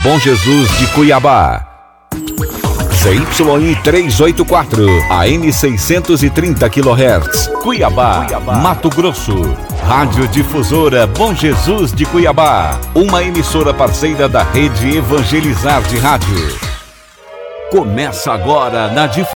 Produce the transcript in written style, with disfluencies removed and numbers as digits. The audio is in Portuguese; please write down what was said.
Bom Jesus de Cuiabá. ZYI 384, AM 630 kHz, Cuiabá, Mato Grosso. Rádio Difusora Bom Jesus de Cuiabá, uma emissora parceira da Rede Evangelizar de Rádio. Começa agora na Difusora.